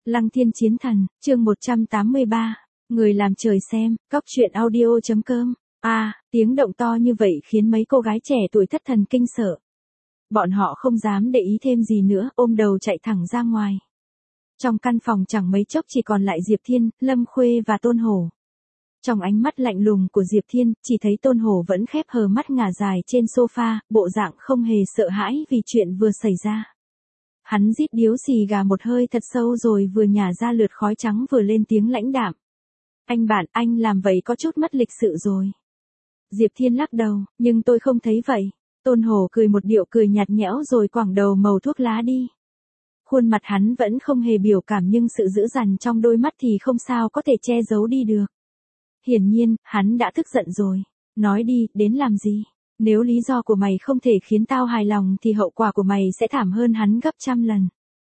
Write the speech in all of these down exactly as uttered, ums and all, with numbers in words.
Lăng Thiên Chiến Thần, chương một trăm tám mươi ba, người làm trời xem, cóc truyện audio chấm com. A, à, tiếng động to như vậy khiến mấy cô gái trẻ tuổi thất thần kinh sợ. Bọn họ không dám để ý thêm gì nữa, ôm đầu chạy thẳng ra ngoài. Trong căn phòng chẳng mấy chốc chỉ còn lại Diệp Thiên, Lâm Khuê và Tôn Hổ. Trong ánh mắt lạnh lùng của Diệp Thiên, chỉ thấy Tôn Hổ vẫn khép hờ mắt ngả dài trên sofa, bộ dạng không hề sợ hãi vì chuyện vừa xảy ra. Hắn rít điếu xì gà một hơi thật sâu rồi vừa nhả ra lượt khói trắng vừa lên tiếng lãnh đạm. Anh bạn, anh làm vậy có chút mất lịch sự rồi. Diệp Thiên lắc đầu, nhưng tôi không thấy vậy. Tôn Hổ cười một điệu cười nhạt nhẽo rồi quẳng đầu màu thuốc lá đi. Khuôn mặt hắn vẫn không hề biểu cảm nhưng sự dữ dằn trong đôi mắt thì không sao có thể che giấu đi được. Hiển nhiên, hắn đã tức giận rồi. Nói đi, đến làm gì? Nếu lý do của mày không thể khiến tao hài lòng thì hậu quả của mày sẽ thảm hơn hắn gấp trăm lần.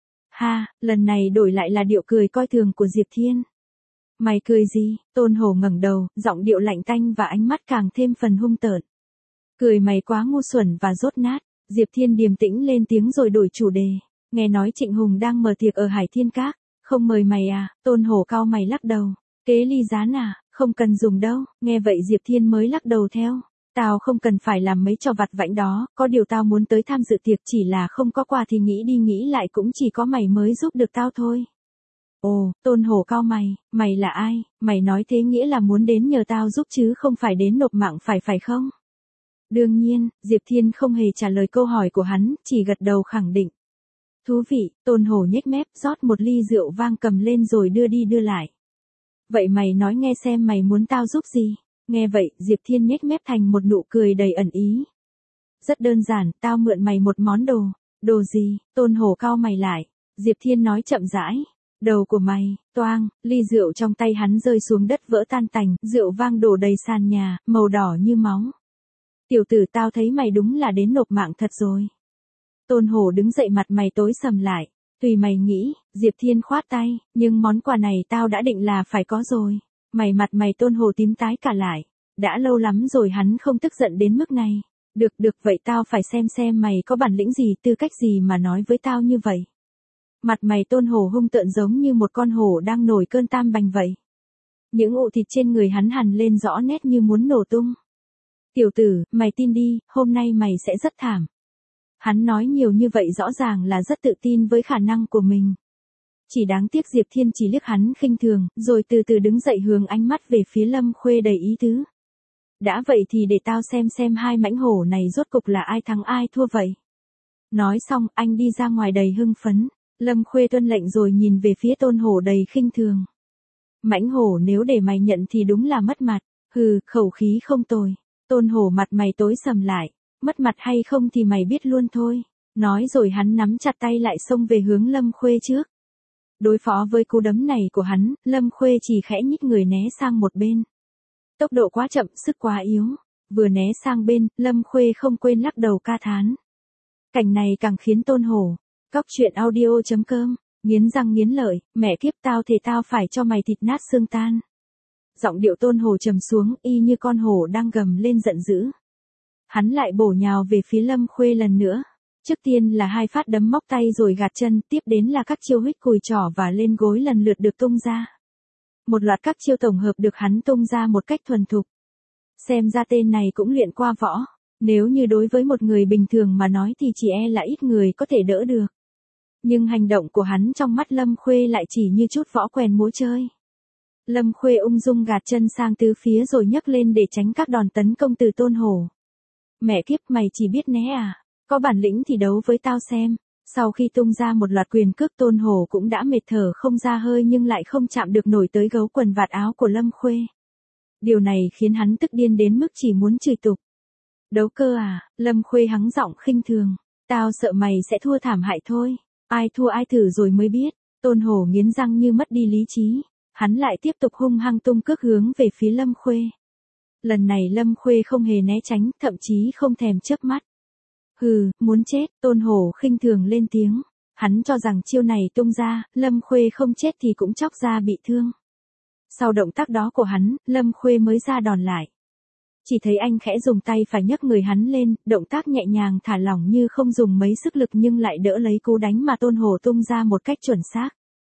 Ha, lần này đổi lại là điệu cười coi thường của Diệp Thiên. Mày cười gì? Tôn Hổ ngẩng đầu, giọng điệu lạnh tanh và ánh mắt càng thêm phần hung tợn. Cười mày quá ngu xuẩn và dốt nát. Diệp Thiên điềm tĩnh lên tiếng rồi đổi chủ đề. Nghe nói Trịnh Hùng đang mở tiệc ở Hải Thiên Các. Không mời mày à? Tôn Hổ cau mày lắc đầu. Kế ly gián à? Không cần dùng đâu. Nghe vậy Diệp Thiên mới lắc đầu theo. Tao không cần phải làm mấy trò vặt vãnh đó, có điều tao muốn tới tham dự tiệc chỉ là không có quà thì nghĩ đi nghĩ lại cũng chỉ có mày mới giúp được tao thôi. Ồ, Tôn Hổ cau mày, mày là ai? Mày nói thế nghĩa là muốn đến nhờ tao giúp chứ không phải đến nộp mạng phải phải không? Đương nhiên, Diệp Thiên không hề trả lời câu hỏi của hắn, chỉ gật đầu khẳng định. Thú vị, Tôn Hổ nhếch mép, rót một ly rượu vang cầm lên rồi đưa đi đưa lại. Vậy mày nói nghe xem mày muốn tao giúp gì? Nghe vậy, Diệp Thiên nhếch mép thành một nụ cười đầy ẩn ý. Rất đơn giản, tao mượn mày một món đồ. Đồ gì? Tôn Hổ cau mày lại. Diệp Thiên nói chậm rãi. Đầu của mày, toang, ly rượu trong tay hắn rơi xuống đất vỡ tan tành, rượu vang đổ đầy sàn nhà, màu đỏ như máu. Tiểu tử tao thấy mày đúng là đến nộp mạng thật rồi. Tôn Hổ đứng dậy mặt mày tối sầm lại. Tùy mày nghĩ, Diệp Thiên khoát tay, nhưng món quà này tao đã định là phải có rồi. Mày mặt mày Tôn Hổ tím tái cả lại. Đã lâu lắm rồi hắn không tức giận đến mức này. Được được vậy tao phải xem xem mày có bản lĩnh gì tư cách gì mà nói với tao như vậy. Mặt mày Tôn Hổ hung tợn giống như một con hổ đang nổi cơn tam bành vậy. Những ụ thịt trên người hắn hằn lên rõ nét như muốn nổ tung. Tiểu tử, mày tin đi, hôm nay mày sẽ rất thảm. Hắn nói nhiều như vậy rõ ràng là rất tự tin với khả năng của mình. Chỉ đáng tiếc Diệp Thiên chỉ liếc hắn khinh thường, rồi từ từ đứng dậy hướng ánh mắt về phía Lâm Khuê đầy ý tứ. Đã vậy thì để tao xem xem hai mãnh hổ này rốt cục là ai thắng ai thua vậy. Nói xong, anh đi ra ngoài đầy hưng phấn. Lâm Khuê tuân lệnh rồi nhìn về phía Tôn Hổ đầy khinh thường. Mãnh hổ nếu để mày nhận thì đúng là mất mặt. Hừ, khẩu khí không tồi. Tôn Hổ mặt mày tối sầm lại. Mất mặt hay không thì mày biết luôn thôi. Nói rồi hắn nắm chặt tay lại xông về hướng Lâm Khuê trước. Đối phó với cú đấm này của hắn, Lâm Khuê chỉ khẽ nhích người né sang một bên. Tốc độ quá chậm, sức quá yếu. Vừa né sang bên, Lâm Khuê không quên lắc đầu ca thán. Cảnh này càng khiến Tôn Hổ. Cóc truyện audio chấm com, nghiến răng nghiến lợi, mẹ kiếp tao thề tao phải cho mày thịt nát xương tan. Giọng điệu Tôn Hổ trầm xuống, y như con hổ đang gầm lên giận dữ. Hắn lại bổ nhào về phía Lâm Khuê lần nữa. Trước tiên là hai phát đấm móc tay rồi gạt chân, tiếp đến là các chiêu huých cùi trỏ và lên gối lần lượt được tung ra. Một loạt các chiêu tổng hợp được hắn tung ra một cách thuần thục. Xem ra tên này cũng luyện qua võ. Nếu như đối với một người bình thường mà nói thì chỉ e là ít người có thể đỡ được. Nhưng hành động của hắn trong mắt Lâm Khuê lại chỉ như chút võ quèn múa chơi. Lâm Khuê ung dung gạt chân sang tứ phía rồi nhấc lên để tránh các đòn tấn công từ Tôn Hổ. Mẹ kiếp mày chỉ biết né à, có bản lĩnh thì đấu với tao xem. Sau khi tung ra một loạt quyền cước Tôn Hổ cũng đã mệt thở không ra hơi nhưng lại không chạm được nổi tới gấu quần vạt áo của Lâm Khuê. Điều này khiến hắn tức điên đến mức chỉ muốn chửi tục. Đấu cơ à, Lâm Khuê hắng giọng khinh thường. Tao sợ mày sẽ thua thảm hại thôi. Ai thua ai thử rồi mới biết. Tôn Hổ nghiến răng như mất đi lý trí. Hắn lại tiếp tục hung hăng tung cước hướng về phía Lâm Khuê. Lần này Lâm Khuê không hề né tránh, thậm chí không thèm chớp mắt. Hừ, muốn chết, Tôn Hổ khinh thường lên tiếng. Hắn cho rằng chiêu này tung ra, Lâm Khuê không chết thì cũng chóc ra bị thương. Sau động tác đó của hắn, Lâm Khuê mới ra đòn lại. Chỉ thấy anh khẽ dùng tay phải nhấc người hắn lên, động tác nhẹ nhàng thả lỏng như không dùng mấy sức lực nhưng lại đỡ lấy cú đánh mà Tôn Hổ tung ra một cách chuẩn xác.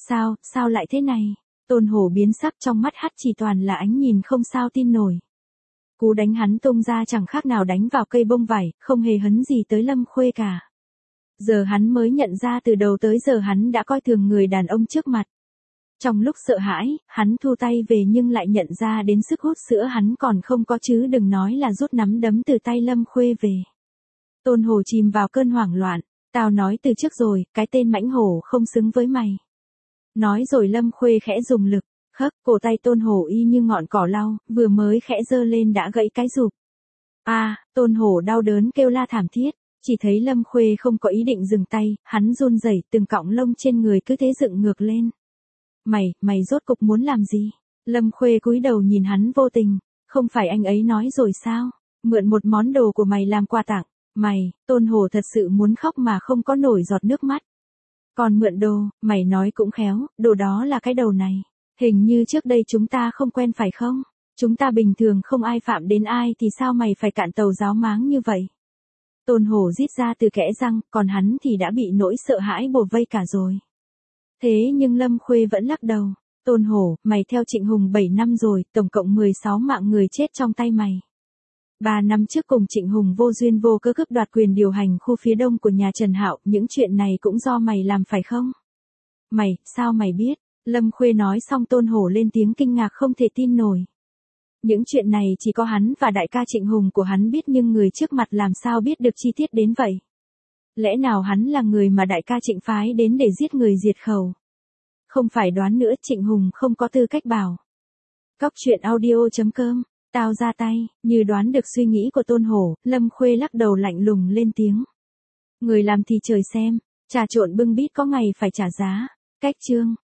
Sao, sao lại thế này? Tôn Hổ biến sắc, trong mắt hắn chỉ toàn là ánh nhìn không sao tin nổi. Cú đánh hắn tung ra chẳng khác nào đánh vào cây bông vải, không hề hấn gì tới Lâm Khuê cả. Giờ hắn mới nhận ra từ đầu tới giờ hắn đã coi thường người đàn ông trước mặt. Trong lúc sợ hãi, hắn thu tay về nhưng lại nhận ra đến sức hút sữa hắn còn không có chứ đừng nói là rút nắm đấm từ tay Lâm Khuê về. Tôn Hổ chìm vào cơn hoảng loạn, tao nói từ trước rồi, cái tên mãnh hổ không xứng với mày. Nói rồi Lâm Khuê khẽ dùng lực, khấc, cổ tay Tôn Hổ y như ngọn cỏ lau, vừa mới khẽ giơ lên đã gãy cái rụp. A, à, Tôn Hổ đau đớn kêu la thảm thiết, chỉ thấy Lâm Khuê không có ý định dừng tay, hắn run rẩy, từng cọng lông trên người cứ thế dựng ngược lên. Mày, mày rốt cục muốn làm gì? Lâm Khuê cúi đầu nhìn hắn vô tình, không phải anh ấy nói rồi sao? Mượn một món đồ của mày làm quà tặng. Mày, Tôn Hổ thật sự muốn khóc mà không có nổi giọt nước mắt. Còn mượn đồ, mày nói cũng khéo, đồ đó là cái đầu này. Hình như trước đây chúng ta không quen phải không? Chúng ta bình thường không ai phạm đến ai thì sao mày phải cạn tàu giáo máng như vậy? Tôn Hổ rít ra từ kẽ răng, còn hắn thì đã bị nỗi sợ hãi bủa vây cả rồi. Thế nhưng Lâm Khuê vẫn lắc đầu. Tôn Hổ, mày theo Trịnh Hùng bảy năm rồi, tổng cộng mười sáu mạng người chết trong tay mày. Ba năm trước cùng Trịnh Hùng vô duyên vô cớ cướp đoạt quyền điều hành khu phía đông của nhà Trần Hạo, những chuyện này cũng do mày làm phải không? Mày, sao mày biết? Lâm Khuê nói xong Tôn Hổ lên tiếng kinh ngạc không thể tin nổi. Những chuyện này chỉ có hắn và đại ca Trịnh Hùng của hắn biết nhưng người trước mặt làm sao biết được chi tiết đến vậy? Lẽ nào hắn là người mà đại ca Trịnh phái đến để giết người diệt khẩu? Không phải đoán nữa, Trịnh Hùng không có tư cách bảo. Cóc truyện audio chấm com, tao ra tay, như đoán được suy nghĩ của Tôn Hổ, Lâm Khuê lắc đầu lạnh lùng lên tiếng. Người làm thì trời xem, trà trộn bưng bít có ngày phải trả giá. Cách chương